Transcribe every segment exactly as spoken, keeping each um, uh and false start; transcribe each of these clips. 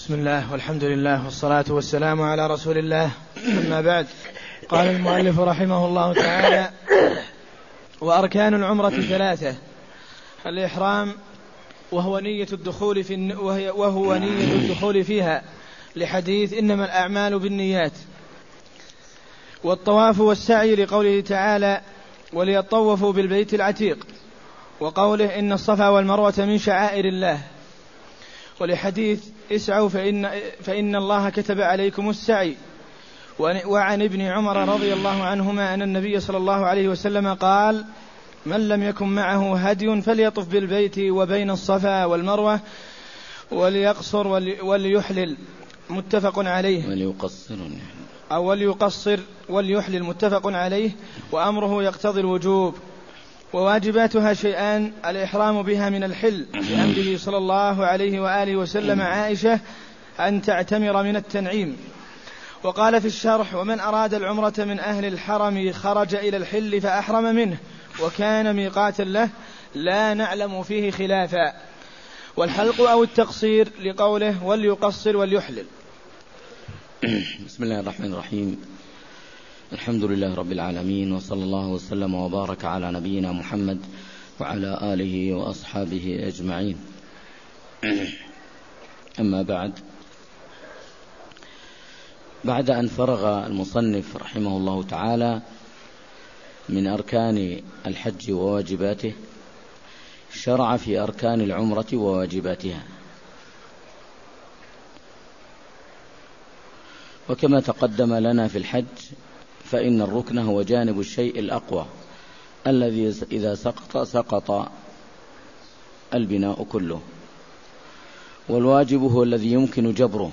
بسم الله والحمد لله والصلاة والسلام على رسول الله. أما بعد، قال المؤلف رحمه الله تعالى: وأركان العمرة ثلاثة: الإحرام وهو نية الدخول في وهو نية الدخول فيها لحديث إنما الأعمال بالنيات، والطواف والسعي لقوله تعالى: وليطوفوا بالبيت العتيق، وقوله: إن الصفا والمروة من شعائر الله، ولحديث: اسعوا فإن, فإن الله كتب عليكم السعي. وعن ابن عمر رضي الله عنهما أن النبي صلى الله عليه وسلم قال: من لم يكن معه هدي فليطف بالبيت وبين الصفا والمروة وليقصر وليحلل، متفق عليه. وليقصر أو وليقصر وليحلل، متفق عليه. وأمره يقتضي الوجوب، وواجباتها شيئان: الإحرام بها من الحل بأمره صلى الله عليه وآله وسلم عائشة أن تعتمر من التنعيم. وقال في الشرح: ومن أراد العمرة من أهل الحرم خرج إلى الحل فأحرم منه وكان ميقاتا له، لا نعلم فيه خلافا. والحلق أو التقصير لقوله: وليقصر وليحلل. بسم الله الرحمن الرحيم. الحمد لله رب العالمين، وصلى الله وسلم وبارك على نبينا محمد وعلى آله وأصحابه أجمعين. أما بعد، بعد أن فرغ المصنف رحمه الله تعالى من أركان الحج وواجباته، شرع في أركان العمرة وواجباتها. وكما تقدم لنا في الحج، فإن الركن هو جانب الشيء الأقوى الذي إذا سقط سقط البناء كله، والواجب هو الذي يمكن جبره،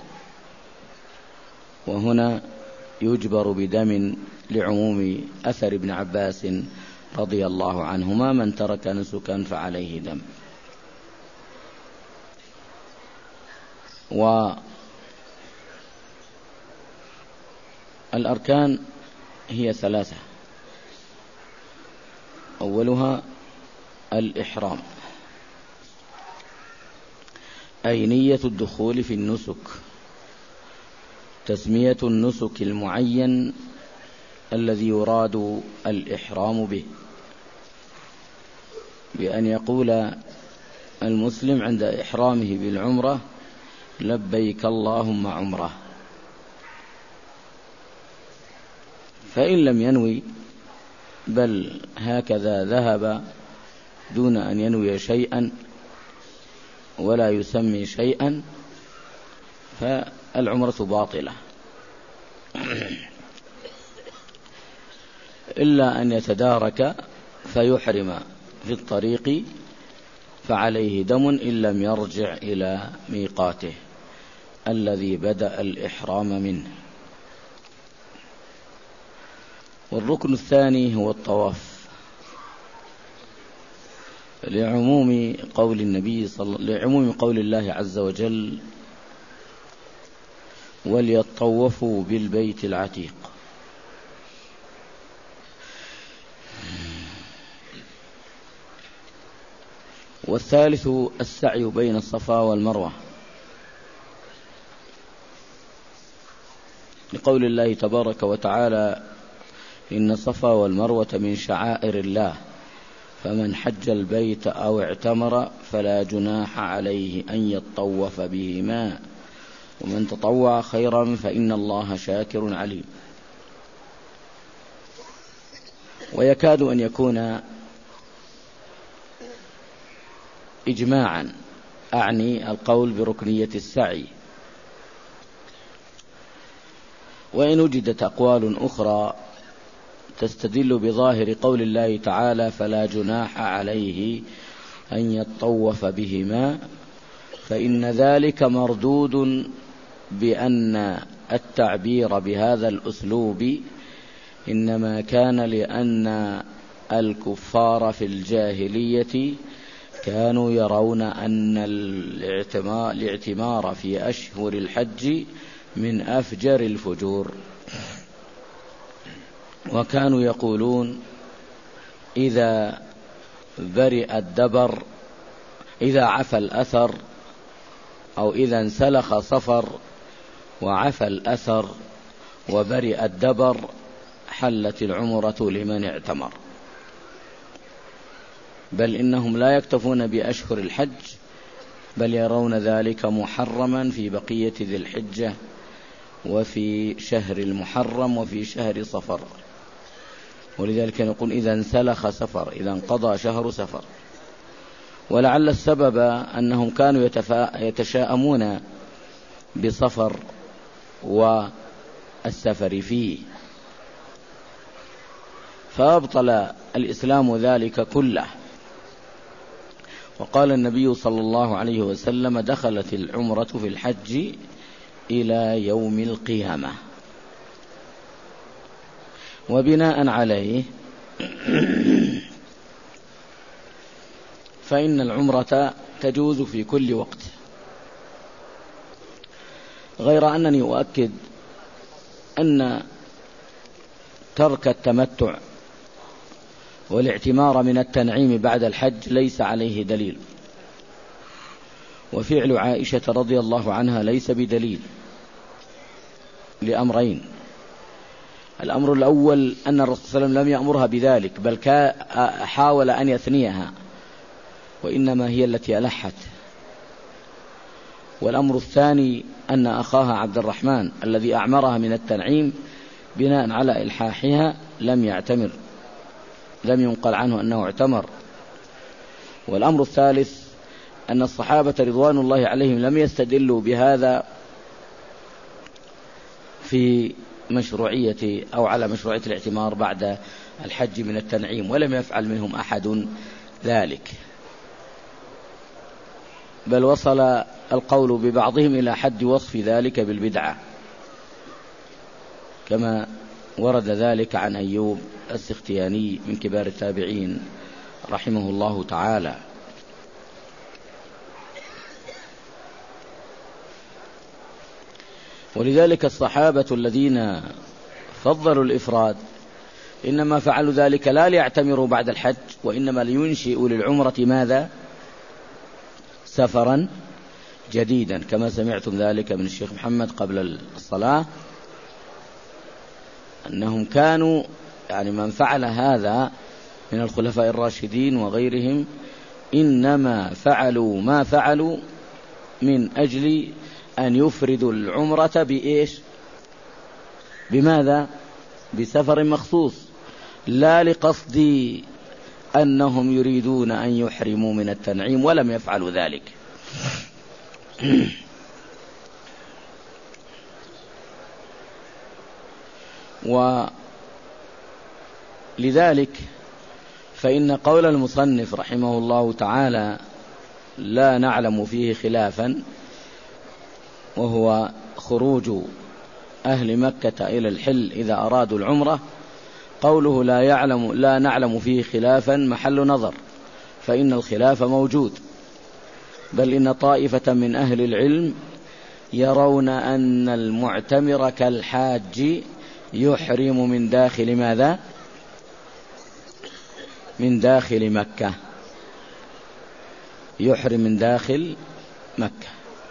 وهنا يجبر بدم لعموم أثر ابن عباس رضي الله عنهما: من ترك نسكا فعليه دم. والأركان هي ثلاثة: أولها الإحرام، أي نية الدخول في النسك، تسمية النسك المعين الذي يراد الإحرام به، بأن يقول المسلم عند إحرامه بالعمرة: لبيك اللهم عمره. فإن لم ينوي، بل هكذا ذهب دون أن ينوي شيئا ولا يسمي شيئا، فالعمرة باطلة، إلا أن يتدارك فيحرم في الطريق فعليه دم إن لم يرجع إلى ميقاته الذي بدأ الإحرام منه. والركن الثاني هو الطواف، لعموم قول النبي صلى لعموم قول الله عز وجل: وليطوفوا بالبيت العتيق. والثالث السعي بين الصفا والمروة، لقول الله تبارك وتعالى: إن الصفا والمروة من شعائر الله، فمن حج البيت أو اعتمر فلا جناح عليه أن يطوف بهما، ومن تطوع خيرا فإن الله شاكر عليم. ويكاد أن يكون إجماعا، أعني القول بركنية السعي، وإن وجدت أقوال أخرى تستدل بظاهر قول الله تعالى: فلا جناح عليه أن يطوف بهما، فإن ذلك مردود بأن التعبير بهذا الأسلوب إنما كان لأن الكفار في الجاهلية كانوا يرون أن الاعتمار في أشهر الحج من أفجر الفجور، وكانوا يقولون: إذا برئ الدبر، إذا عفى الأثر أو إذا انسلخ صفر وعفى الأثر وبرئ الدبر حلت العمرة لمن اعتمر. بل إنهم لا يكتفون بأشهر الحج، بل يرون ذلك محرما في بقية ذي الحجة وفي شهر المحرم وفي شهر صفر. ولذلك نقول إذا انسلخ صفر، إذا انقضى شهر صفر. ولعل السبب أنهم كانوا يتشاءمون بصفر والسفر فيه، فأبطل الإسلام ذلك كله. وقال النبي صلى الله عليه وسلم: دخلت العمرة في الحج إلى يوم القيامة. وبناء عليه فإن العمرة تجوز في كل وقت، غير أنني أؤكد أن ترك التمتع والاعتمار من التنعيم بعد الحج ليس عليه دليل، وفعل عائشة رضي الله عنها ليس بدليل لأمرين: الأمر الأول أن الرسول صلى الله عليه وسلم لم يأمرها بذلك، بل حاول أن يثنيها، وإنما هي التي ألحت. والأمر الثاني أن أخاها عبد الرحمن الذي أعمرها من التنعيم بناء على إلحاحها لم يعتمر، لم ينقل عنه أنه اعتمر. والأمر الثالث أن الصحابة رضوان الله عليهم لم يستدلوا بهذا في مشروعية أو على مشروعية الاعتمار بعد الحج من التنعيم، ولم يفعل منهم أحد ذلك، بل وصل القول ببعضهم إلى حد وصف ذلك بالبدعة، كما ورد ذلك عن أيوب السختياني من كبار التابعين رحمه الله تعالى. ولذلك الصحابة الذين فضلوا الإفراد إنما فعلوا ذلك لا ليعتمروا بعد الحج، وإنما لينشئوا للعمرة ماذا؟ سفرا جديدا، كما سمعتم ذلك من الشيخ محمد قبل الصلاة، أنهم كانوا يعني من فعل هذا من الخلفاء الراشدين وغيرهم إنما فعلوا ما فعلوا من أجل أن يفردوا العمرة بإيش؟ بماذا؟ بسفر مخصوص، لا لقصد أنهم يريدون أن يحرموا من التنعيم، ولم يفعلوا ذلك. ولذلك فإن قول المصنف رحمه الله تعالى لا نعلم فيه خلافا، وهو خروج أهل مكة إلى الحل إذا أرادوا العمرة، قوله لا يعلم لا نعلم فيه خلافا محل نظر، فإن الخلاف موجود، بل إن طائفة من أهل العلم يرون أن المعتمر كالحاج يحرم من داخل ماذا؟ من داخل مكة، يحرم من داخل مكة.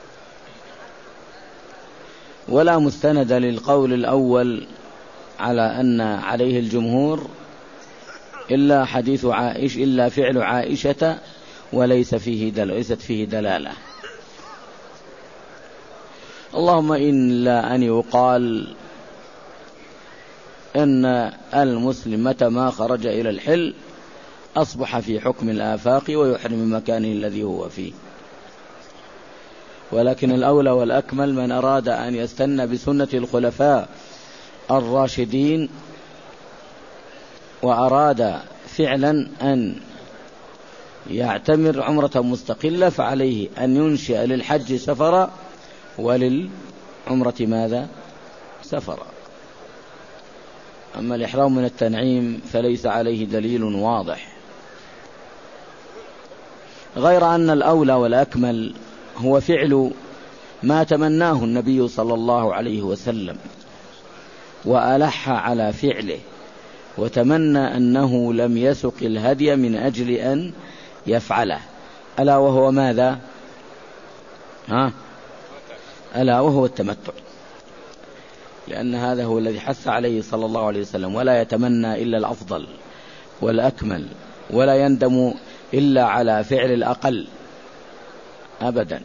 ولا مستند للقول الأول على أن عليه الجمهور إلا حديث عائشة، إلا فعل عائشة، وليس فيه دل... ليست فيه دلالة. اللهم إلا أن يقال أن المسلم متى ما خرج إلى الحل أصبح في حكم الآفاق ويحرم من مكانه الذي هو فيه. ولكن الأولى والأكمل من أراد أن يستنى بسنة الخلفاء الراشدين وأراد فعلا أن يعتمر عمرة مستقلة، فعليه أن ينشئ للحج سفرا وللعمرة ماذا؟ سفرا. أما الإحرام من التنعيم فليس عليه دليل واضح، غير أن الأولى والأكمل هو فعل ما تمناه النبي صلى الله عليه وسلم وألح على فعله، وتمنى أنه لم يسق الهدي من أجل أن يفعله، ألا وهو ماذا؟ ها؟ ألا وهو التمتع، لأن هذا هو الذي حث عليه صلى الله عليه وسلم، ولا يتمنى إلا الأفضل والأكمل، ولا يندم إلا على فعل الأقل أبدا.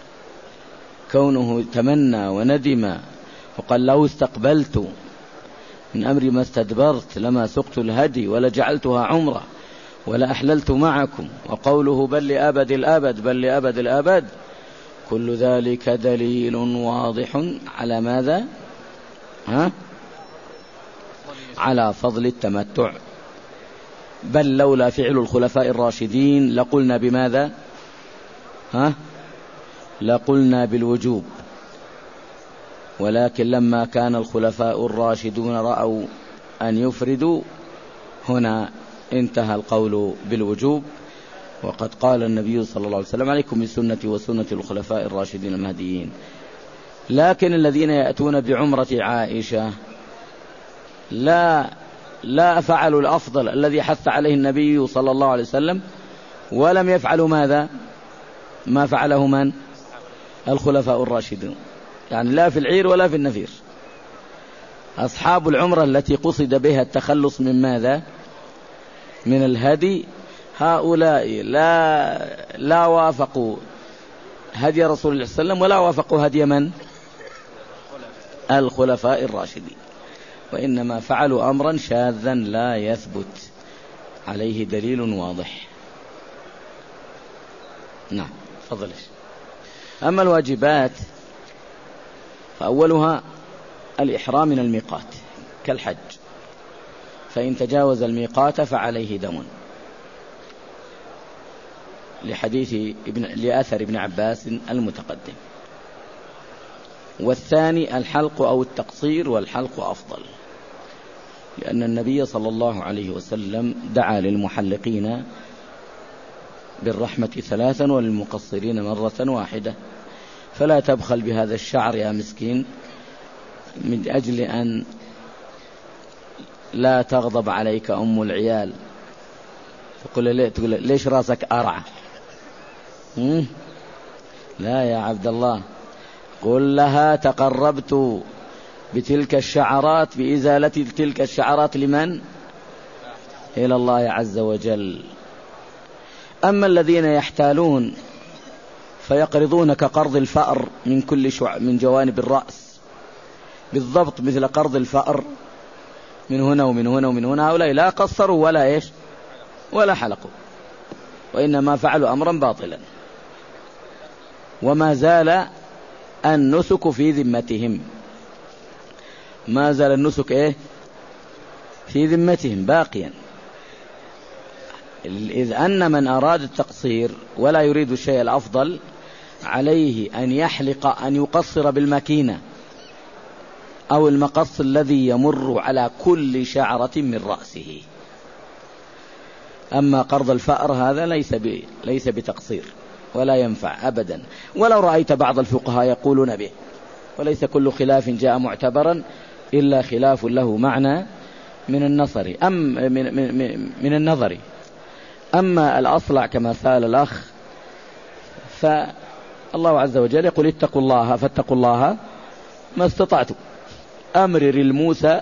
كونه تمنى وندم وقال لو استقبلت من أمري ما استدبرت لما سقت الهدي ولا جعلتها عمرة ولا أحللت معكم، وقوله بل لأبد الأبد بل لأبد الأبد، كل ذلك دليل واضح على ماذا؟ ها؟ على فضل التمتع. بل لولا فعل الخلفاء الراشدين لقلنا بماذا؟ ها؟ لقلنا بالوجوب، ولكن لما كان الخلفاء الراشدون رأوا أن يفردوا هنا انتهى القول بالوجوب. وقد قال النبي صلى الله عليه وسلم عليكم بسنتي وسنة الخلفاء الراشدين المهديين. لكن الذين يأتون بعمرة عائشة لا لا فعلوا الأفضل الذي حث عليه النبي صلى الله عليه وسلم، ولم يفعلوا ماذا؟ ما فعله من؟ الخلفاء الراشدون، يعني لا في العير ولا في النفير. أصحاب العمرة التي قصد بها التخلص من ماذا؟ من الهدي، هؤلاء لا لا وافقوا هدي رسول الله صلى الله عليه وسلم ولا وافقوا هدي من؟ الخلفاء الراشدين، وإنما فعلوا أمرا شاذا لا يثبت عليه دليل واضح. نعم تفضل. أما الواجبات فأولها الإحرام من الميقات كالحج، فإن تجاوز الميقات فعليه دم، لحديث ابن لأثر ابن عباس المتقدم. والثاني الحلق أو التقصير، والحلق أفضل، لأن النبي صلى الله عليه وسلم دعا للمحلقين بالرحمة ثلاثا وللمقصرين مرة واحدة. فلا تبخل بهذا الشعر يا مسكين من أجل أن لا تغضب عليك أم العيال، تقول لي تقول ليش راسك أرعى؟ لا يا عبد الله، قل لها تقربت بتلك الشعرات بإزالة تلك الشعرات لمن؟ إلى الله عز وجل. أما الذين يحتالون فيقرضون كقرض الفأر من كل شع من جوانب الرأس بالضبط مثل قرض الفأر من هنا ومن هنا ومن هنا، هؤلاء لا قصروا ولا إيش ولا حلقوا، وإنما فعلوا أمرا باطلا، وما زال النسك في ذمتهم، ما زال النسك إيه في ذمتهم باقيا. إذ أن من أراد التقصير ولا يريد الشيء الأفضل عليه أن يحلق أن يقصر بالمكينة أو المقص الذي يمر على كل شعرة من رأسه. أما قرض الفأر هذا ليس ليس بتقصير ولا ينفع أبدا، ولو رأيت بعض الفقهاء يقولون به، وليس كل خلاف جاء معتبرا إلا خلاف له معنى من النظر أم من, من, من النظر. أما الأصلع كما سأل الأخ فالله عز وجل يقول اتقوا الله فاتقوا الله ما استطعتم، أمرر الموسى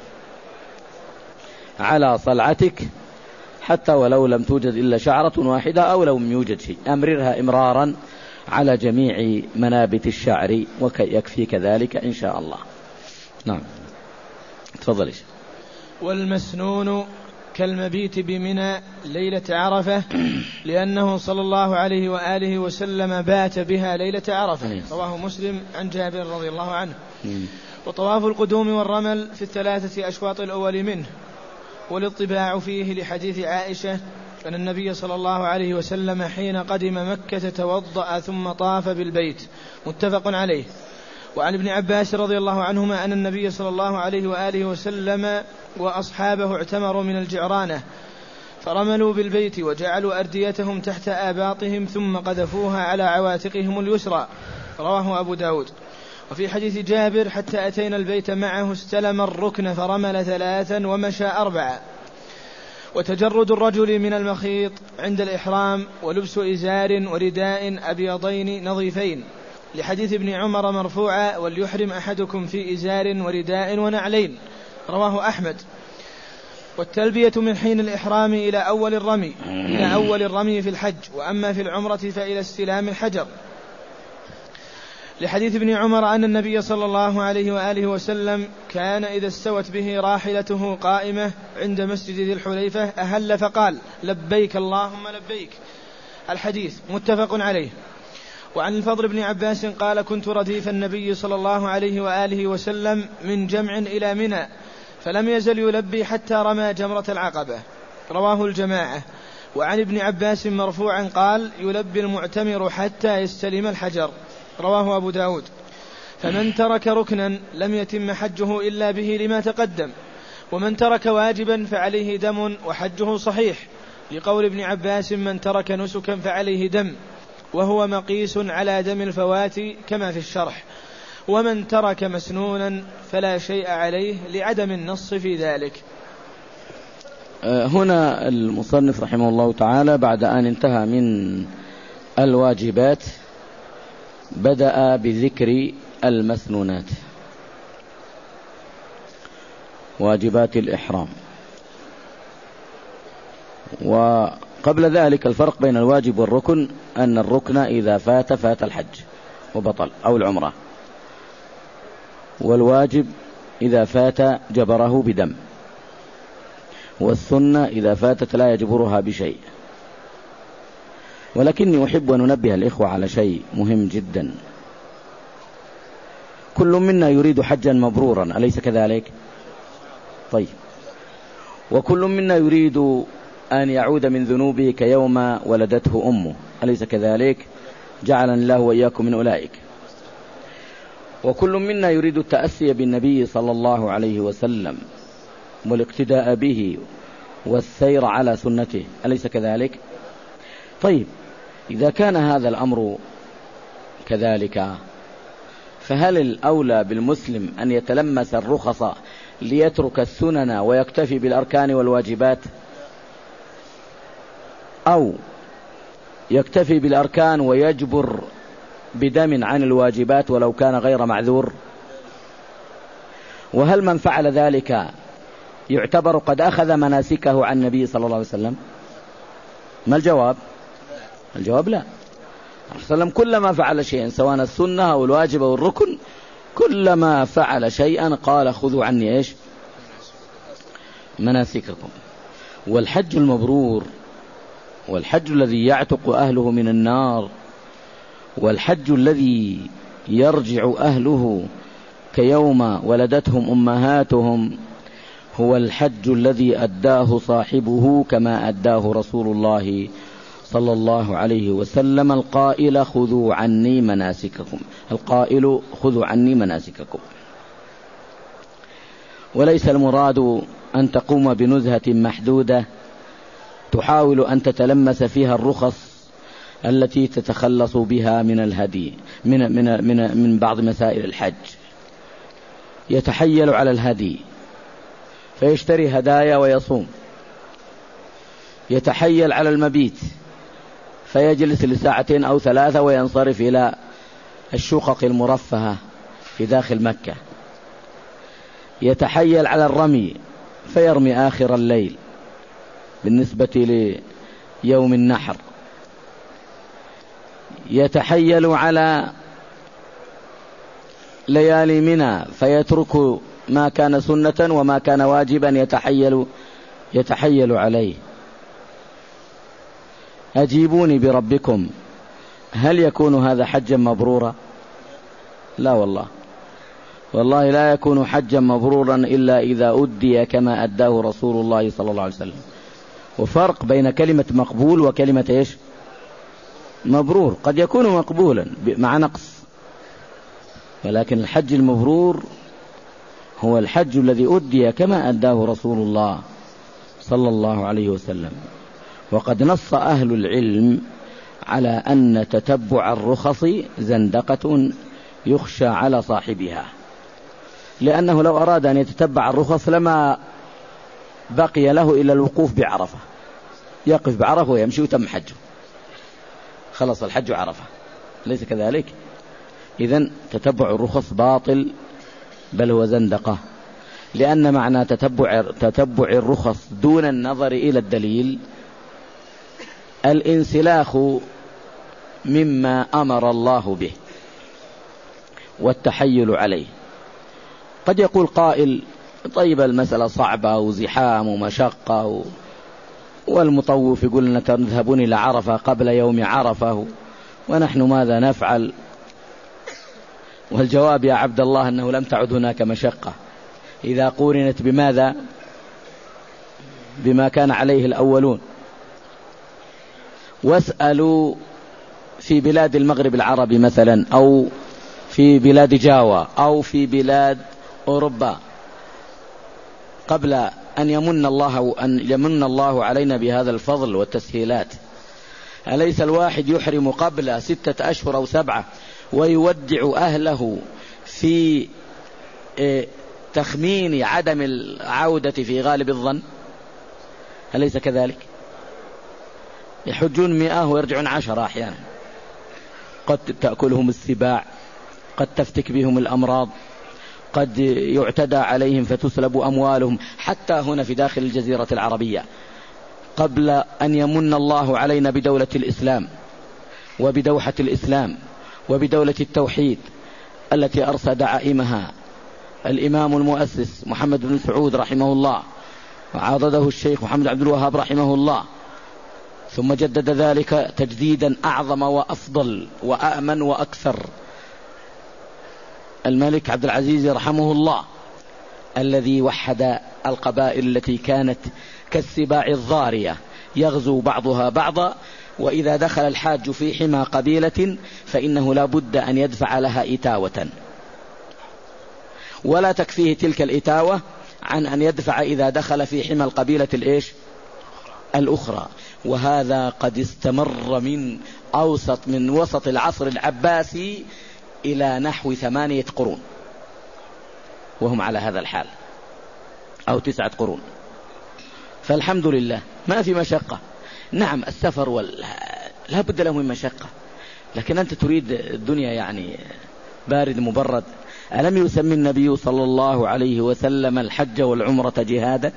على صلعتك حتى ولو لم توجد إلا شعرة واحدة أو لو لم يوجد شيء، أمررها إمرارا على جميع منابت الشعر ويكفي كذلك إن شاء الله. نعم تفضل. والمسنون كالمبيت بمنى ليلة عرفة، لأنه صلى الله عليه وآله وسلم بات بها ليلة عرفة، رواه مسلم عن جابر رضي الله عنه. وطواف القدوم والرمل في الثلاثة أشواط الأول منه، والاطباع فيه لحديث عائشة أن النبي صلى الله عليه وسلم حين قدم مكة توضأ ثم طاف بالبيت، متفق عليه. وعن ابن عباس رضي الله عنهما أن النبي صلى الله عليه وآله وسلم وأصحابه اعتمروا من الجعرانة فرملوا بالبيت وجعلوا أرديتهم تحت آباطهم ثم قذفوها على عواتقهم اليسرى، رواه أبو داود. وفي حديث جابر حتى أتينا البيت معه استلم الركن فرمل ثلاثا ومشى أربعا. وتجرد الرجل من المخيط عند الإحرام ولبس إزار ورداء أبيضين نظيفين لحديث ابن عمر مرفوعا وليحرم أحدكم في إزار ورداء ونعلين، رواه أحمد. والتلبية من حين الإحرام إلى أول الرمي إلى أول الرمي في الحج، وأما في العمرة فإلى استلام الحجر، لحديث ابن عمر أن النبي صلى الله عليه وآله وسلم كان إذا استوت به راحلته قائمة عند مسجد ذي الحليفة أهل فقال لبيك اللهم لبيك. الحديث متفق عليه. وعن الفضل بن عباس قال كنت رديف النبي صلى الله عليه وآله وسلم من جمع إلى منى فلم يزل يلبي حتى رمى جمرة العقبة، رواه الجماعة. وعن ابن عباس مرفوعا قال يلبي المعتمر حتى يستلم الحجر، رواه أبو داود. فمن ترك ركنا لم يتم حجه إلا به لما تقدم، ومن ترك واجبا فعليه دم وحجه صحيح، لقول ابن عباس من ترك نسكا فعليه دم، وهو مقيس على دم الفوات كما في الشرح. ومن ترك مسنونا فلا شيء عليه لعدم النص في ذلك. هنا المصنف رحمه الله تعالى بعد أن انتهى من الواجبات بدأ بذكر المسنونات، واجبات الإحرام. وقبل ذلك الفرق بين الواجب والركن أن الركن إذا فات فات الحج وبطل أو العمرة، والواجب إذا فات جبره بدم، والسنة إذا فاتت لا يجبرها بشيء. ولكني أحب أن ننبه الإخوة على شيء مهم جدا. كل منا يريد حجا مبرورا، أليس كذلك؟ طيب، وكل منا يريد أن يعود من ذنوبه كيوم ولدته أمه، أليس كذلك؟ جعلنا الله وإياكم من أولئك. وكل منا يريد التأسي بالنبي صلى الله عليه وسلم والاقتداء به والسير على سنته، أليس كذلك؟ طيب، إذا كان هذا الأمر كذلك فهل الأولى بالمسلم أن يتلمس الرخص ليترك السنن ويكتفي بالأركان والواجبات، أو يكتفي بالأركان ويجبر بدم عن الواجبات ولو كان غير معذور؟ وهل من فعل ذلك يعتبر قد أخذ مناسكه عن النبي صلى الله عليه وسلم؟ ما الجواب؟ الجواب لا. الرسول صلى الله عليه وسلم كلما فعل شيئا سواء السنة أو الواجب أو الركن، كلما فعل شيئا قال خذوا عني إيش؟ مناسككم. والحج المبرور، والحج الذي يعتق أهله من النار، والحج الذي يرجع أهله كيوم ولدتهم أمهاتهم، هو الحج الذي أداه صاحبه كما أداه رسول الله صلى الله عليه وسلم القائل خذوا عني مناسككم، القائل خذوا عني مناسككم. وليس المراد أن تقوم بنزهة محدودة تحاول أن تتلمس فيها الرخص التي تتخلص بها من الهدي من, من, من, من بعض مسائل الحج. يتحيل على الهدي فيشتري هدايا ويصوم، يتحيل على المبيت فيجلس لساعتين أو ثلاثة وينصرف إلى الشقق المرفهة في داخل مكة، يتحيل على الرمي فيرمي آخر الليل بالنسبة ليوم النحر، يتحيل على ليالي منى فيترك ما كان سنة وما كان واجبا يتحيل يتحيل عليه. أجيبوني بربكم، هل يكون هذا حجا مبرورا؟ لا والله، والله لا يكون حجا مبرورا إلا إذا أدي كما أداه رسول الله صلى الله عليه وسلم. وفرق بين كلمة مقبول وكلمة إيش؟ مبرور. قد يكون مقبولا مع نقص، ولكن الحج المبرور هو الحج الذي أدي كما أداه رسول الله صلى الله عليه وسلم. وقد نص أهل العلم على أن تتبع الرخص زندقة يخشى على صاحبها، لأنه لو أراد أن يتتبع الرخص لما بقي له إلى الوقوف بعرفة، يقف بعرفة ويمشي وتم حجه، خلص الحج عرفة، ليس كذلك؟ إذن تتبع الرخص باطل بل هو زندقة، لأن معنى تتبع, تتبع الرخص دون النظر إلى الدليل الانسلاخ مما أمر الله به والتحيل عليه. قد يقول قائل طيب المسألة صعبة وزحام ومشقة، والمطوف يقول لنا تذهبون إلى عرفة قبل يوم عرفة، ونحن ماذا نفعل؟ والجواب يا عبد الله أنه لم تعد هناك مشقة إذا قورنت بماذا؟ بما كان عليه الأولون. واسألوا في بلاد المغرب العربي مثلا، أو في بلاد جاوا، أو في بلاد أوروبا، قبل أن يمن الله أن يمن الله علينا بهذا الفضل والتسهيلات، أليس الواحد يحرم قبل ستة أشهر أو سبعة ويودع أهله في تخمين عدم العودة في غالب الظن؟ أليس كذلك؟ يحجون مئة ويرجعون عشرة أحيانا، قد تأكلهم السباع، قد تفتك بهم الأمراض، قد يعتدى عليهم فتسلب أموالهم، حتى هنا في داخل الجزيرة العربية قبل أن يمن الله علينا بدولة الإسلام وبدوحة الإسلام وبدولة التوحيد التي أرسى دعائمها الإمام المؤسس محمد بن سعود رحمه الله، وعاضده الشيخ محمد عبد الوهاب رحمه الله، ثم جدد ذلك تجديدا أعظم وأفضل وأأمن وأكثر الملك عبد العزيز رحمه الله، الذي وحد القبائل التي كانت كالسباع الضارية يغزو بعضها بعضا، وإذا دخل الحاج في حمى قبيلة فإنه لا بد أن يدفع لها إتاوة، ولا تكفيه تلك الإتاوة عن أن يدفع إذا دخل في حمى القبيلة الإيش الأخرى. وهذا قد استمر من أوسط من وسط العصر العباسي إلى نحو ثمانية قرون وهم على هذا الحال، أو تسعة قرون. فالحمد لله ما في مشقة. نعم السفر وال... لا بد له من مشقة، لكن أنت تريد الدنيا يعني بارد مبرد. ألم يسمي النبي صلى الله عليه وسلم الحج والعمرة جهادا؟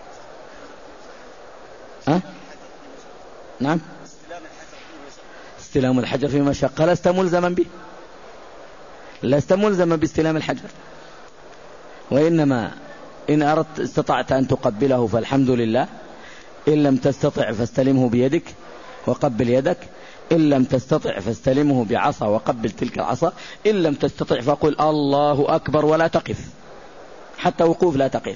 أه؟ نعم استلام الحجر في مشقة، لست ملزما به، لست ملزما باستلام الحجر، وإنما إن أردت استطعت أن تقبله فالحمد لله، إن لم تستطع فاستلمه بيدك وقبل يدك، إن لم تستطع فاستلمه بعصا وقبل تلك العصا، إن لم تستطع فقل الله أكبر ولا تقف، حتى وقوف لا تقف.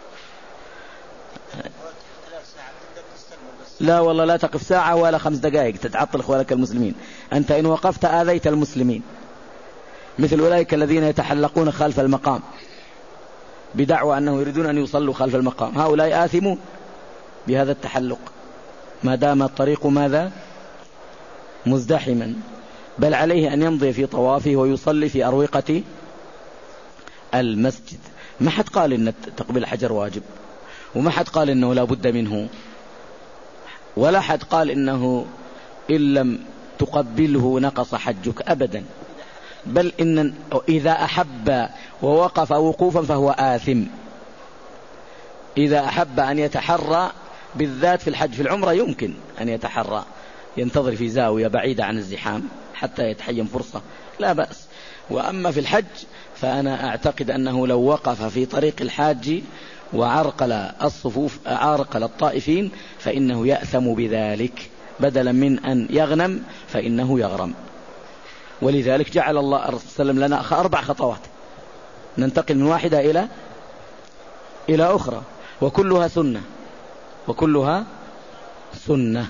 لا والله لا تقف ساعة ولا خمس دقائق تتعطل إخوانك المسلمين. أنت إن وقفت آذيت المسلمين، مثل أولئك الذين يتحلقون خلف المقام بدعوى أنه يريدون أن يصلوا خلف المقام، هؤلاء آثمون بهذا التحلق ما دام الطريق ماذا مزدحما، بل عليه أن يمضي في طوافه ويصلي في أروقة المسجد. ما حد قال إن تقبيل الحجر واجب، وما حد قال إنه لا بد منه، ولا حد قال إنه إن لم تقبله نقص حجك أبدا، بل إن إذا أحب ووقف وقوفا فهو آثم. إذا أحب أن يتحرى بالذات في الحج، في العمرة يمكن أن يتحرى ينتظر في زاوية بعيدة عن الزحام حتى يتحين فرصة، لا بأس. وأما في الحج فأنا أعتقد أنه لو وقف في طريق الحاج وعرقل الصفوف عرقل الطائفين فإنه يأثم بذلك، بدلا من أن يغنم فإنه يغرم. ولذلك جعل الله صلى الله عليه وسلم لنا أربع خطوات ننتقل من واحدة إلى إلى أخرى، وكلها سنة، وكلها سنة.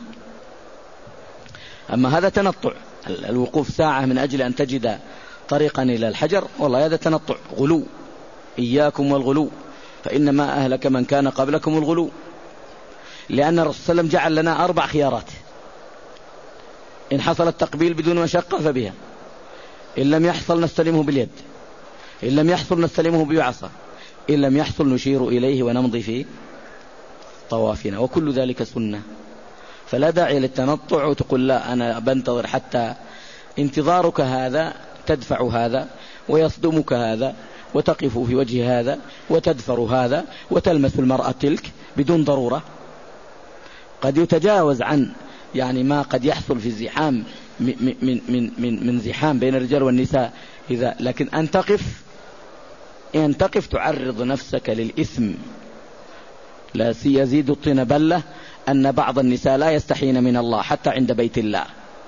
أما هذا تنطع، الوقوف ساعة من أجل أن تجد طريقا إلى الحجر، والله هذا تنطع غلو. إياكم والغلو فإنما أهلك من كان قبلكم الغلو، لأن الرسول صلى الله عليه وسلم جعل لنا أربع خيارات: إن حصل التقبيل بدون مشقة فبها، إن لم يحصل نستلمه باليد، إن لم يحصل نستلمه بعصا، إن لم يحصل نشير إليه ونمضي في طوافنا، وكل ذلك سنة. فلا داعي للتنطع وتقول لا أنا بنتظر، حتى انتظارك هذا تدفع هذا ويصدمك هذا وتقف في وجه هذا وتدفر هذا وتلمس المرأة تلك بدون ضرورة. قد يتجاوز عن يعني ما قد يحصل في الزحام من, من, من, من, من زحام بين الرجال والنساء إذا، لكن أن تقف أن تقف تعرض نفسك للإثم. لا يزيد الطين بلة أن بعض النساء لا يستحين من الله حتى عند بيت الله،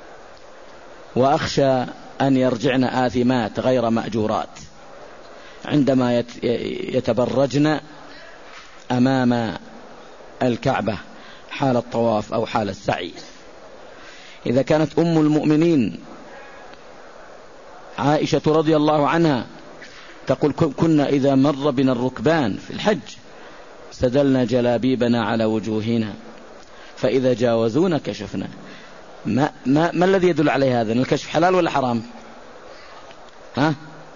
وأخشى أن يرجعن آثمات غير مأجورات عندما يتبرجن أمام الكعبة حال الطواف أو حال السعي. إذا كانت أم المؤمنين عائشة رضي الله عنها تقول كنا إذا مر بنا الركبان في الحج سدلنا جلابيبنا على وجوهنا فإذا جاوزونا كشفنا. ما, ما, ما الذي يدل عليه هذا؟ الكشف حلال ولا حرام؟ ها؟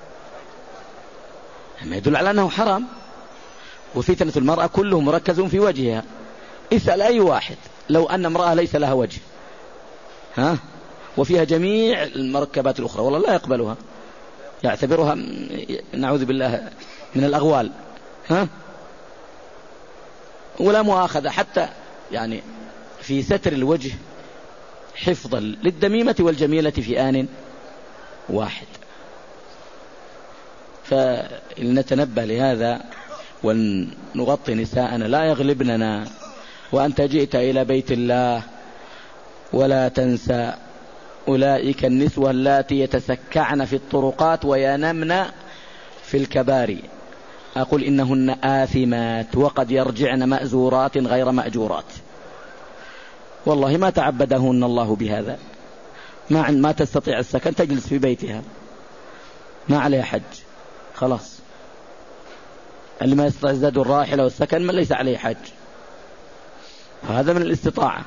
ما يدل على أنه حرام. وفتنة المرأة كله مركز في وجهها. اسأل أي واحد لو أن امرأة ليس لها وجه ها وفيها جميع المركبات الأخرى والله لا يقبلها، يعتبرها نعوذ بالله من الأغوال ها ولا مؤاخذة حتى يعني في ستر الوجه حفظا للدميمة والجميلة في آن واحد. فلنتنبه لهذا ونغطي نساءنا لا يغلبننا. وأنت جئت إلى بيت الله ولا تنسى أولئك النسوة اللاتي يتسكعن في الطرقات وينمن في الكباري، أقول إنهن آثمات وقد يرجعن مأزورات غير مأجورات. والله ما تعبدهن الله بهذا. ما ما تستطيع السكن تجلس في بيتها ما عليها حج خلاص. اللي ما يستطيع يزداد الراحلة والسكن من ليس عليه حج، هذا من الاستطاعة.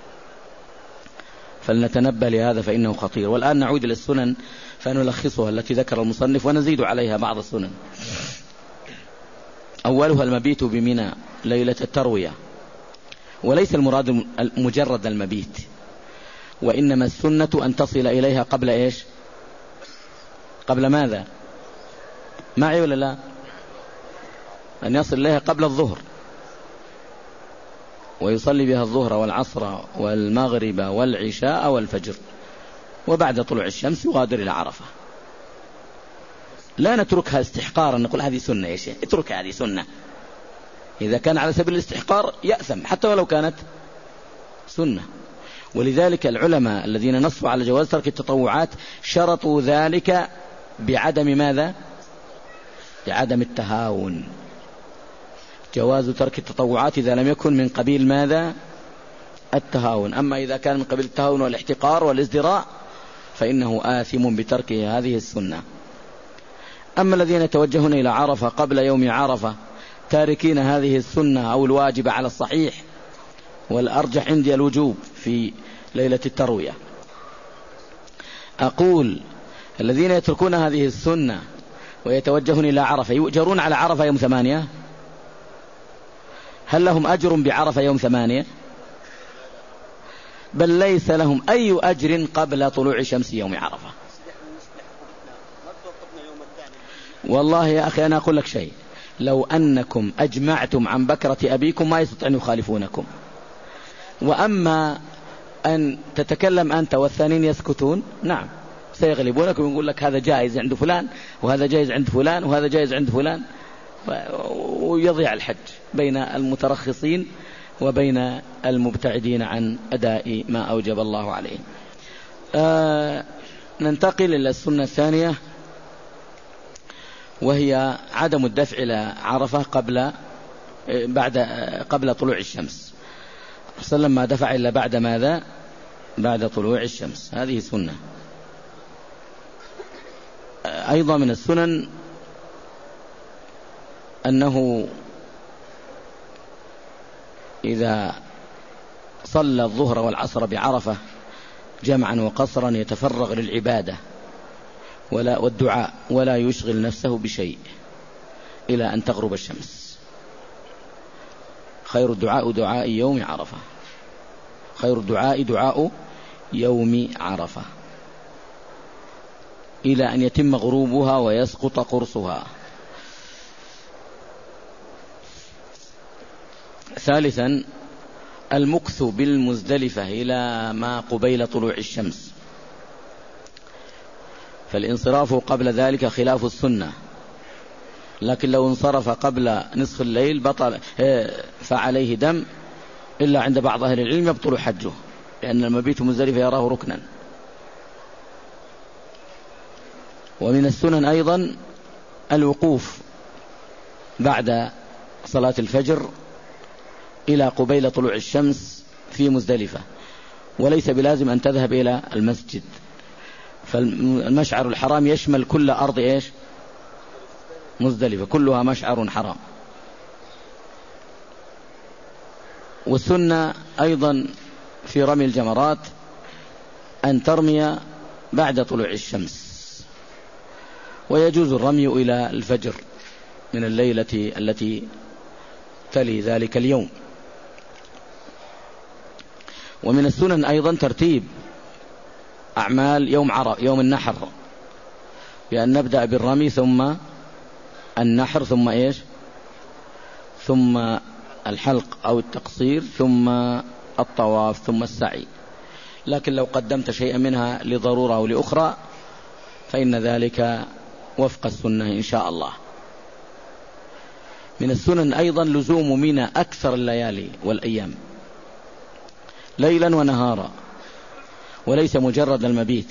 فلنتنبه لهذا فإنه خطير. والآن نعود إلى السنن فنلخصها التي ذكر المصنف ونزيد عليها بعض السنن. أولها المبيت بمنى ليلة التروية، وليس المراد مجرد المبيت، وإنما السنة أن تصل إليها قبل إيش؟ قبل ماذا؟ معي ولا لا؟ أن يصل إليها قبل الظهر ويصلي بها الظهر والعصر والمغرب والعشاء والفجر، وبعد طلوع الشمس يغادر إلى عرفة. لا نتركها استحقارا نقول هذه سنة يا شيخ، اترك هذه سنة. إذا كان على سبيل الاستحقار يأثم حتى ولو كانت سنة. ولذلك العلماء الذين نصوا على جواز ترك التطوعات شرطوا ذلك بعدم ماذا؟ بعدم التهاون. جواز ترك التطوعات إذا لم يكن من قبيل ماذا؟ التهاون. أما إذا كان من قبيل التهاون والاحتقار والازدراء فإنه آثم بتركه هذه السنة. أما الذين يتوجهون إلى عرفة قبل يوم عرفة تاركين هذه السنة أو الواجب على الصحيح، والأرجح عندي الوجوب في ليلة التروية. أقول الذين يتركون هذه السنة ويتوجهون إلى عرفة يؤجرون على عرفة يوم ثمانية؟ هل لهم أجر بعرفة يوم ثمانية؟ بل ليس لهم أي أجر قبل طلوع شمس يوم عرفة. والله يا أخي أنا أقول لك شيء، لو أنكم أجمعتم عن بكرة أبيكم ما يستطيعون يخالفونكم. وأما أن تتكلم أنت والثانين يسكتون، نعم سيغلبونكم ويقول لك هذا جائز عند فلان وهذا جائز عند فلان وهذا جائز عند فلان، ويضيع الحج بين المترخصين وبين المبتعدين عن أداء ما أوجب الله عليه. آه ننتقل إلى السنة الثانية وهي عدم الدفع إلى عرفة قبل بعد قبل طلوع الشمس. صلى الله عليه وسلم ما دفع إلا بعد ماذا؟ بعد طلوع الشمس. هذه سنة. أيضا من السنن أنه إذا صلى الظهر والعصر بعرفة جمعا وقصرا يتفرغ للعبادة ولا والدعاء ولا يشغل نفسه بشيء إلى أن تغرب الشمس. خير الدعاء دعاء يوم عرفة، خير الدعاء دعاء يوم عرفة. إلى أن يتم غروبها ويسقط قرصها. ثالثا المكث بالمزدلفة إلى ما قبيل طلوع الشمس، فالانصراف قبل ذلك خلاف السنة، لكن لو انصرف قبل نصف الليل بطل فعليه دم، إلا عند بعض أهل العلم يبطل حجه، لأن المبيت مزدلفة يراه ركنا. ومن السنن أيضا الوقوف بعد صلاة الفجر إلى قبيل طلوع الشمس في مزدلفة، وليس بلازم أن تذهب إلى المسجد، فالمشعر الحرام يشمل كل أرض إيش؟ مزدلفة، كلها مشعر حرام. والسنة أيضا في رمي الجمرات أن ترمي بعد طلوع الشمس، ويجوز الرمي إلى الفجر من الليلة التي تلي ذلك اليوم. ومن السنن أيضا ترتيب أعمال يوم عرفة يوم النحر، بأن نبدأ بالرمي ثم النحر ثم إيش؟ ثم الحلق أو التقصير ثم الطواف ثم السعي. لكن لو قدمت شيئا منها لضرورة أو لأخرى فإن ذلك وفق السنة إن شاء الله. من السنن أيضا لزوم منى أكثر الليالي والأيام ليلا ونهارا، وليس مجرد المبيت.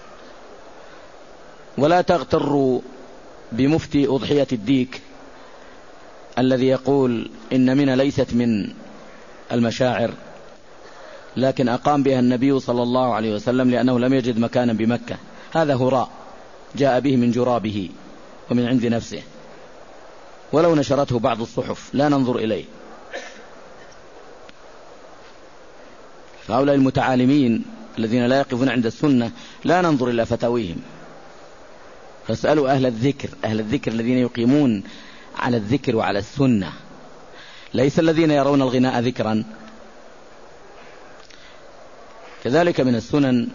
ولا تغتروا بمفتي أضحية الديك الذي يقول إن منى ليست من المشاعر، لكن أقام بها النبي صلى الله عليه وسلم لأنه لم يجد مكانا بمكة. هذا هراء جاء به من جرابه ومن عند نفسه، ولو نشرته بعض الصحف لا ننظر إليه. فهؤلاء المتعالمين الذين لا يقفون عند السنة لا ننظر إلى فتاويهم، فاسألوا أهل الذكر، أهل الذكر الذين يقيمون على الذكر وعلى السنة، ليس الذين يرون الغناء ذكرا. كذلك من السنن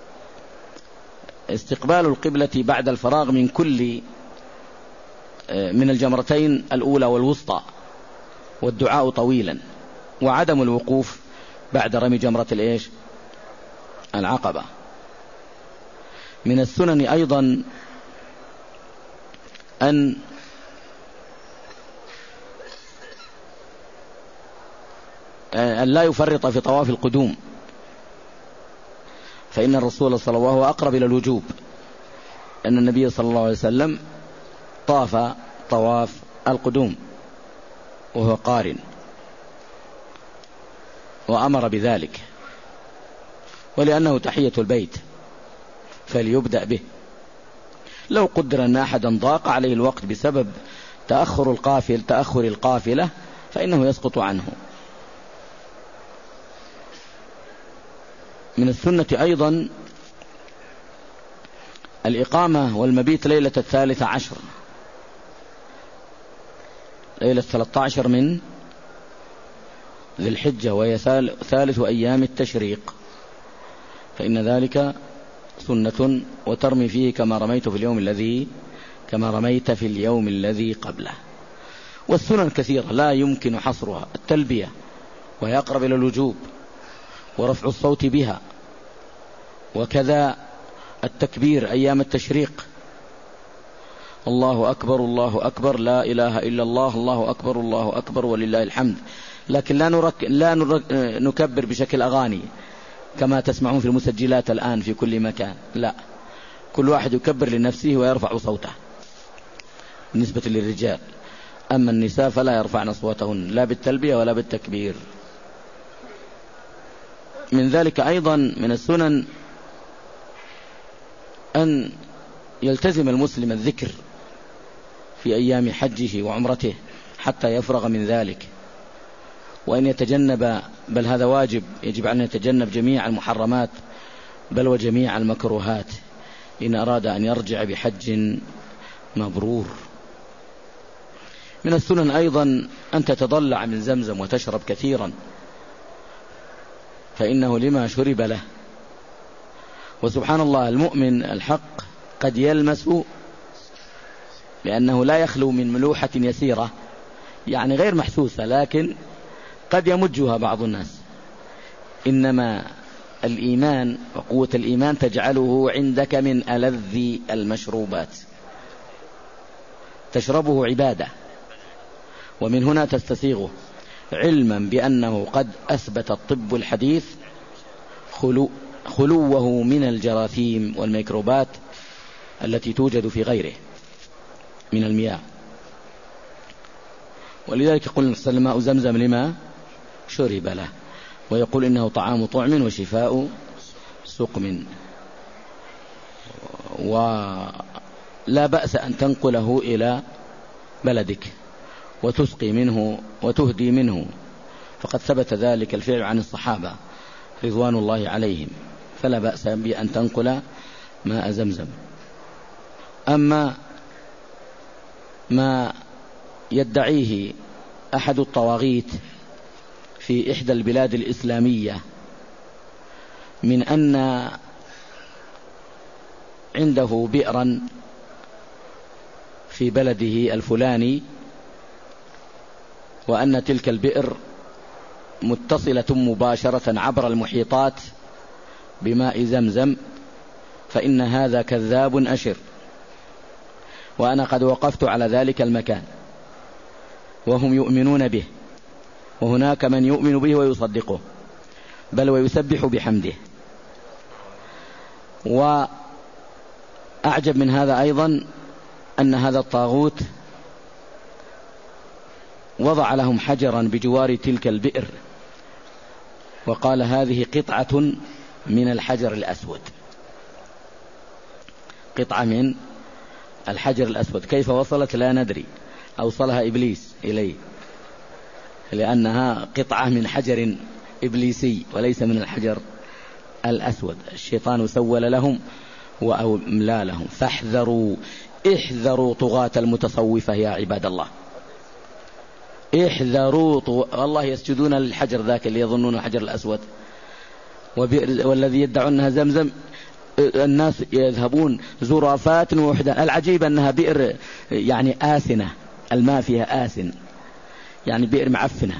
استقبال القبلة بعد الفراغ من كل من الجمرتين الأولى والوسطى، والدعاء طويلا، وعدم الوقوف بعد رمي جمرة الإيش؟ العقبة. من السنن أيضا أن أن لا يفرط في طواف القدوم، فإن الرسول صلى الله عليه وسلم أقرب إلى الوجوب، أن النبي صلى الله عليه وسلم طاف طواف القدوم وهو قارن وأمر بذلك، ولأنه تحية البيت فليبدأ به. لو قدر أن أحدا ضاق عليه الوقت بسبب تأخر القافل تأخر القافلة فإنه يسقط عنه. من السنة أيضا الإقامة والمبيت ليلة الثالثة عشر، ليلة ثلاثة عشر من ذي الحجة، وهي ثالث أيام التشريق، فإن ذلك سنة، وترمي فيه كما رميت في اليوم الذي كما رميت في اليوم الذي قبله. والسنن كثيرة لا يمكن حصرها، التلبية وهي أقرب إلى الوجوب، ورفع الصوت بها، وكذا التكبير أيام التشريق، الله أكبر الله أكبر لا إله إلا الله الله أكبر الله أكبر ولله الحمد. لكن لا, نرك لا نرك نكبر بشكل أغاني كما تسمعون في المسجلات الآن في كل مكان، لا، كل واحد يكبر لنفسه ويرفع صوته بالنسبة للرجال. أما النساء فلا يرفعن أصواتهن لا بالتلبية ولا بالتكبير. من ذلك أيضا من السنن أن يلتزم المسلم الذكر في أيام حجه وعمرته حتى يفرغ من ذلك، وأن يتجنب، بل هذا واجب، يجب أن يتجنب جميع المحرمات بل وجميع المكروهات إن أراد أن يرجع بحج مبرور. من السنن أيضا أن تتضلع من زمزم وتشرب كثيرا، فإنه لما شرب له. وسبحان الله المؤمن الحق قد يلمس، لأنه لا يخلو من ملوحة يسيرة يعني غير محسوسة، لكن قد يمجها بعض الناس. إنما الإيمان وقوة الإيمان تجعله عندك من ألذ المشروبات، تشربه عبادة، ومن هنا تستسيغه، علما بأنه قد أثبت الطب الحديث خلو خلوه من الجراثيم والميكروبات التي توجد في غيره من المياه. ولذلك يقول ماء زمزم لما شرب له، ويقول إنه طعام طعم وشفاء سقم. ولا بأس أن تنقله إلى بلدك وتسقي منه وتهدي منه، فقد ثبت ذلك الفعل عن الصحابة رضوان الله عليهم، فلا بأس بأن تنقل ماء زمزم. أما ما يدعيه أحد الطواغيت في إحدى البلاد الإسلامية من أن عنده بئرا في بلده الفلاني، وأن تلك البئر متصلة مباشرة عبر المحيطات بماء زمزم، فإن هذا كذاب أشر. وأنا قد وقفت على ذلك المكان وهم يؤمنون به، وهناك من يؤمن به ويصدقه بل ويسبح بحمده. وأعجب من هذا أيضا أن هذا الطاغوت وضع لهم حجرا بجوار تلك البئر وقال هذه قطعة من الحجر الأسود، قطعة من الحجر الأسود. كيف وصلت لا ندري، أوصلها إبليس إليه، لأنها قطعة من حجر إبليسي وليس من الحجر الأسود. الشيطان سول لهم وأملى لهم. فاحذروا احذروا طغاة المتصوفة يا عباد الله، احذروا طو... والله يسجدون للحجر ذاك اللي يظنون الحجر الأسود، والذي يدعون أنها زمزم الناس يذهبون زرافات ووحدان. العجيب أنها بئر يعني آسنة، الماء فيها آسن، يعني بئر معفنة،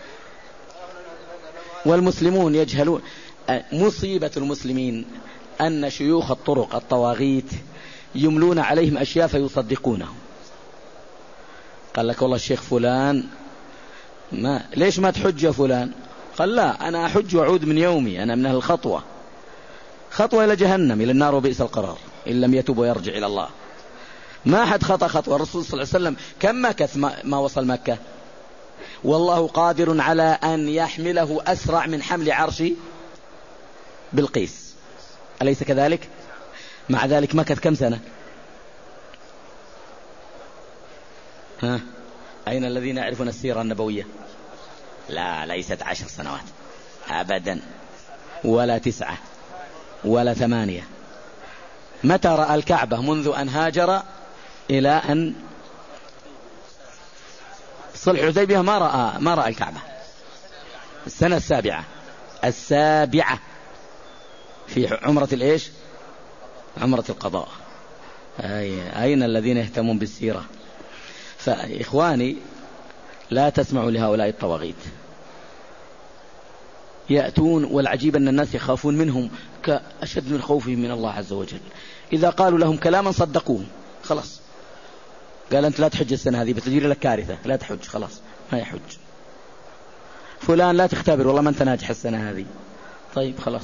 والمسلمون يجهلون. مصيبة المسلمين أن شيوخ الطرق الطواغيت يملون عليهم أشياء فيصدقونه. قال لك والله الشيخ فلان ما ليش ما تحج يا فلان؟ قال لا، أنا أحج وأعود من يومي، أنا من أهل الخطوة، خطوة إلى جهنم إلى النار وبئس القرار إن لم يتوب ويرجع إلى الله. ما أحد خطأ خطوة. الرسول صلى الله عليه وسلم كم مكث ما وصل مكة، والله قادر على أن يحمله أسرع من حمل عرش بلقيس، أليس كذلك؟ مع ذلك مكث كم سنة؟ ها؟ أين الذين يعرفون السيرة النبوية؟ لا، ليست عشر سنوات أبدا، ولا تسعة ولا ثمانية. متى رأى الكعبة؟ منذ أن هاجر إلى أن صلح الحديبية ما رأى ما رأى الكعبة. السنة السابعة السابعة في عمرة الإيش؟ عمرة القضاء. أين الذين يهتمون بالسيرة؟ فإخواني لا تسمعوا لهؤلاء الطواغيت، يأتون، والعجيب أن الناس يخافون منهم كأشد من خوفهم من الله عز وجل. إذا قالوا لهم كلاما صدقوهم، خلاص. قال أنت لا تحج السنة هذه بتجري لك كارثة، لا تحج، خلاص ما يحج. فلان لا تختبر، والله ما أنت ناجح السنة هذه، طيب خلاص.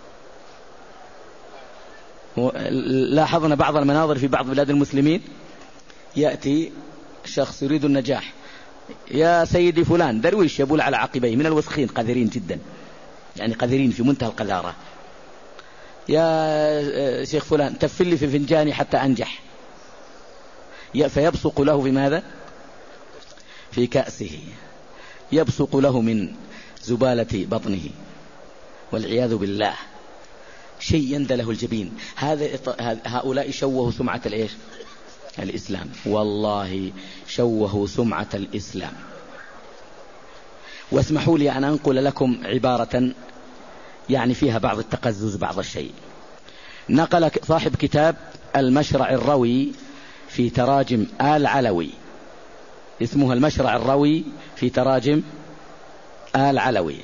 لاحظنا بعض المناظر في بعض بلاد المسلمين، يأتي شخص يريد النجاح، يا سيدي فلان، درويش يبول على عقبيه من الوسخين، قذرين جدا، يعني قذرين في منتهى القذارة. يا شيخ فلان تفل لي في فنجاني حتى أنجح، فيبصق له في ماذا؟ في كأسه، يبصق له من زبالة بطنه والعياذ بالله، شيء يندله الجبين. هذا هؤلاء شوهوا سمعة الإيش؟ الإسلام، والله شوهوا سمعة الإسلام. واسمحوا لي أن أنقل لكم عبارة يعني فيها بعض التقزز بعض الشيء. نقل صاحب كتاب المشرع الروي في تراجم آل علوي، اسمها المشرع الروي في تراجم آل علوي،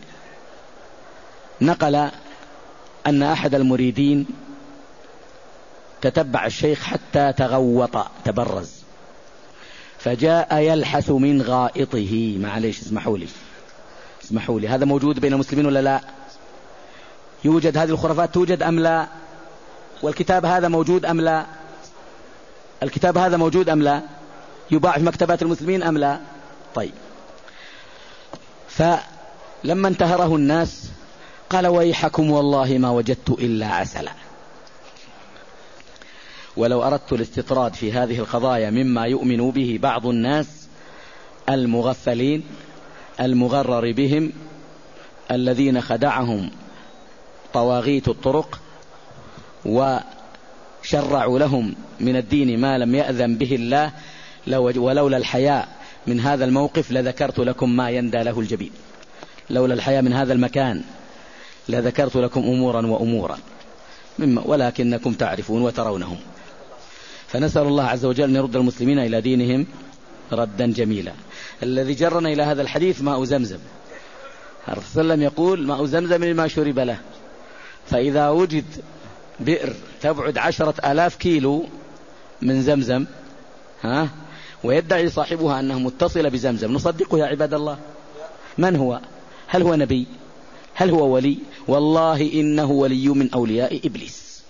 نقل أن أحد المريدين تتبع الشيخ حتى تغوط تبرز، فجاء يلحث من غائطه. معليش اسمحوا لي اسمحوا لي هذا موجود بين المسلمين ولا لا؟ يوجد هذه الخرافات توجد أم لا؟ والكتاب هذا موجود أم لا؟ الكتاب هذا موجود أم لا؟ يباع في مكتبات المسلمين أم لا؟ طيب، فلما انتهره الناس قال ويحكم والله ما وجدت إلا عسلا. ولو أردت الاستطراد في هذه القضايا مما يؤمن به بعض الناس المغفلين المغرر بهم الذين خدعهم طواغيت الطرق وشرعوا لهم من الدين ما لم يأذن به الله، ولولا الحياء من هذا الموقف لذكرت لكم ما يندى له الجبين، لولا الحياء من هذا المكان لذكرت لكم أمورا وأمورا مما ولكنكم تعرفون وترونهم. فنسأل الله عز وجل أن يرد المسلمين إلى دينهم ردا جميلا. الذي جرنا إلى هذا الحديث ماء زمزم، الرسول صلى الله عليه وسلم يقول ماء زمزم لما شرب له، فإذا وجد بئر تبعد عشرة آلاف كيلو من زمزم ها ويدعي صاحبها أنه متصل بزمزم، نصدقه يا عباد الله؟ من هو؟ هل هو نبي؟ هل هو ولي؟ والله إنه ولي من أولياء إبليس،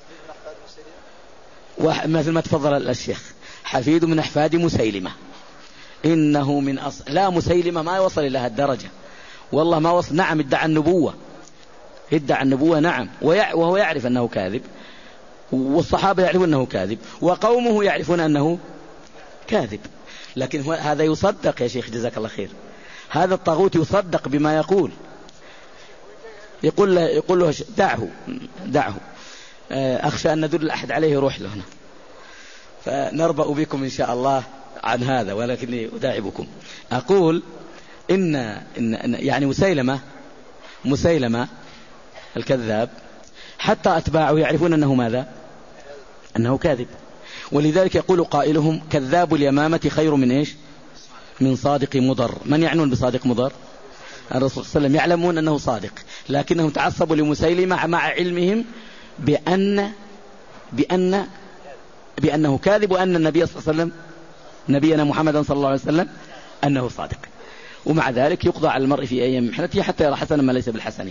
مثل ما تفضل الشيخ، حفيد من أحفاد مسيلمة، إنه من أصل لا مسيلمة ما يوصل إلى هالدرجة، والله ما وصل. نعم ادعى النبوة، ادعى النبوة نعم، وهو يعرف أنه كاذب، والصحابة يعرفون أنه كاذب، وقومه يعرفون أنه كاذب، لكن هذا يصدق يا شيخ جزاك الله خير، هذا الطاغوت يصدق بما يقول، يقول له, يقول له دعه دعه أخشى أن ندل أحد عليه روح له هنا، فنربأ بكم إن شاء الله عن هذا، ولكني أداعبكم. أقول إن, إن يعني مسيلمة مسيلمة الكذاب حتى أتباعه يعرفون أنه ماذا؟ أنه كاذب، ولذلك يقول قائلهم كذاب اليمامة خير من إيش؟ من صادق مضر. من يعنون بصادق مضر؟ الرسول صلى الله عليه وسلم، يعلمون أنه صادق لكنهم تعصبوا لمسيلمة مع علمهم بأن بأن بأنه كاذب، وأن النبي صلى الله عليه وسلم نبينا محمدا صلى الله عليه وسلم أنه صادق، ومع ذلك يقضى على المرء في أيام محنته حتى يرى حسنا ما ليس بالحسن.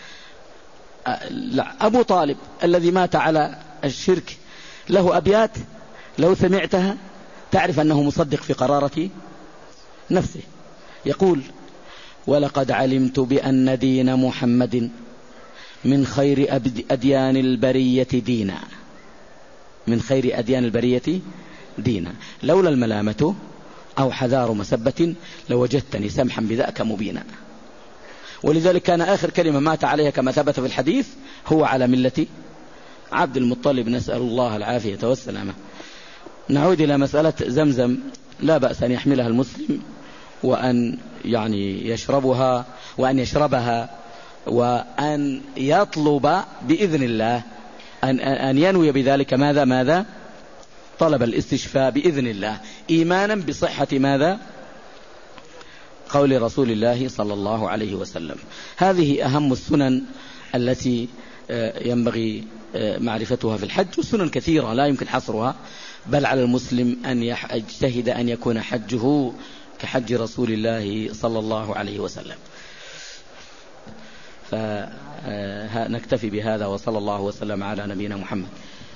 أبو طالب الذي مات على الشرك له أبيات لو سمعتها تعرف أنه مصدق في قرارة نفسه، يقول ولقد علمت بأن دين محمد من خير أديان البرية دينا، من خير أديان البرية دينا، لولا الملامة أو حذار مسبة لوجدتني سمحا بذاك مبينا. ولذلك كان آخر كلمة مات عليها كما ثبت في الحديث هو على ملة عبد المطلب، نسأل الله العافية والسلامة. نعود إلى مسألة زمزم، لا بأس أن يحملها المسلم وأن يعني يشربها وأن يشربها وأن يطلب بإذن الله أن, أن ينوي بذلك ماذا ماذا طلب الاستشفاء بإذن الله، إيمانا بصحة ماذا؟ قول رسول الله صلى الله عليه وسلم. هذه أهم السنن التي ينبغي معرفتها في الحج، والسنن كثيرة لا يمكن حصرها، بل على المسلم أن يجتهد أن يكون حجه كحج رسول الله صلى الله عليه وسلم. فنكتفي بهذا، وصلى الله وسلم على نبينا محمد.